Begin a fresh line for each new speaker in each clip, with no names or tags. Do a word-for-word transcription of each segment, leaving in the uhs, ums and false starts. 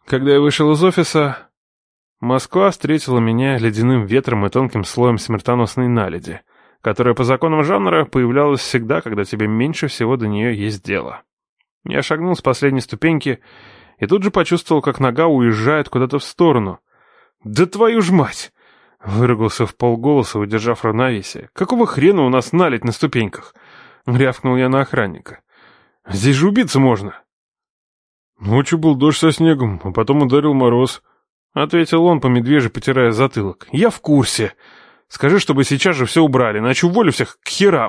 Когда я вышел из офиса, Москва встретила меня ледяным ветром и тонким слоем смертоносной наледи, которая по законам жанра появлялась всегда, когда тебе меньше всего до нее есть дело. Я шагнул с последней ступеньки и тут же почувствовал, как нога уезжает куда-то в сторону. «Да твою ж мать!» — выругался в полголоса, удержав равновесие. «Какого хрена у нас наледь на ступеньках?» — рявкнул я на охранника. «Здесь же убиться можно!» «Ночью был дождь со снегом, а потом ударил мороз», — ответил он, по медвежьи потирая затылок. «Я в курсе. Скажи, чтобы сейчас же все убрали, иначе уволю всех к херам».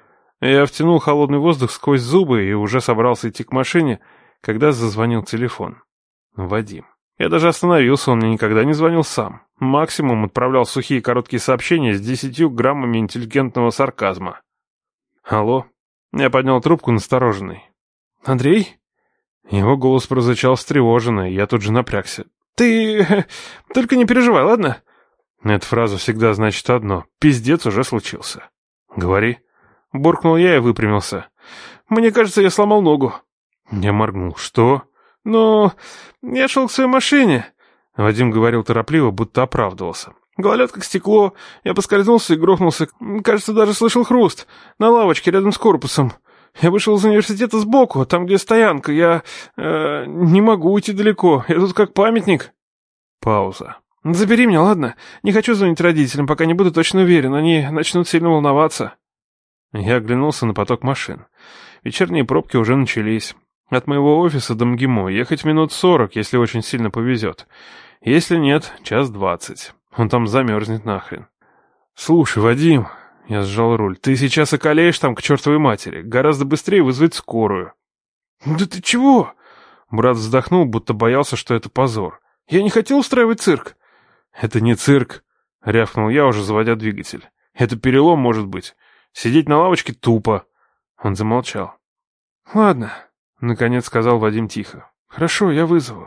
Я втянул холодный воздух сквозь зубы и уже собрался идти к машине, когда зазвонил телефон. Вадим. Я даже остановился, он мне никогда не звонил сам. Максимум отправлял сухие короткие сообщения с десятью граммами интеллигентного сарказма. «Алло?» Я поднял трубку настороженный. «Андрей?» Его голос прозвучал встревоженно, и я тут же напрягся. «Ты... только не переживай, ладно?» Эта фраза всегда значит одно. Пиздец уже случился. «Говори». Буркнул я и выпрямился. «Мне кажется, я сломал ногу». Я моргнул. «Что?» «Ну, я шел к своей машине». Вадим говорил торопливо, будто оправдывался. «Гололед как стекло. Я поскользнулся и грохнулся. Кажется, даже слышал хруст. На лавочке рядом с корпусом. Я вышел из университета сбоку, там, где стоянка. Я... Э, не могу уйти далеко. Я тут как памятник». Пауза. «Забери меня, ладно? Не хочу звонить родителям, пока не буду точно уверен. Они начнут сильно волноваться». Я оглянулся на поток машин. Вечерние пробки уже начались. От моего офиса до МГИМО ехать минут сорок, если очень сильно повезет. Если нет, час двадцать. Он там замерзнет нахрен. «Слушай, Вадим...» Я сжал руль. «Ты сейчас околеешь там к чертовой матери. Гораздо быстрее вызвать скорую». «Да ты чего?» Брат вздохнул, будто боялся, что это позор. «Я не хотел устраивать цирк». «Это не цирк», — рявкнул я, уже заводя двигатель. «Это перелом, может быть. Сидеть на лавочке тупо». Он замолчал. «Ладно», — наконец сказал Вадим тихо. «Хорошо, я вызову».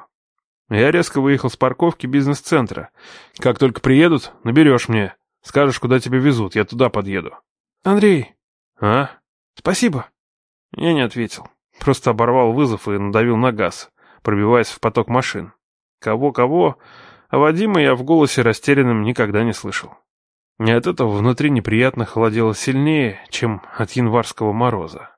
Я резко выехал с парковки бизнес-центра. «Как только приедут, наберешь мне. Скажешь, куда тебя везут, я туда подъеду». «Андрей». «А?» «Спасибо». Я не ответил. Просто оборвал вызов и надавил на газ, пробиваясь в поток машин. Кого-кого, а Вадима я в голосе растерянным никогда не слышал. И от этого внутри неприятно холодело сильнее, чем от январского мороза.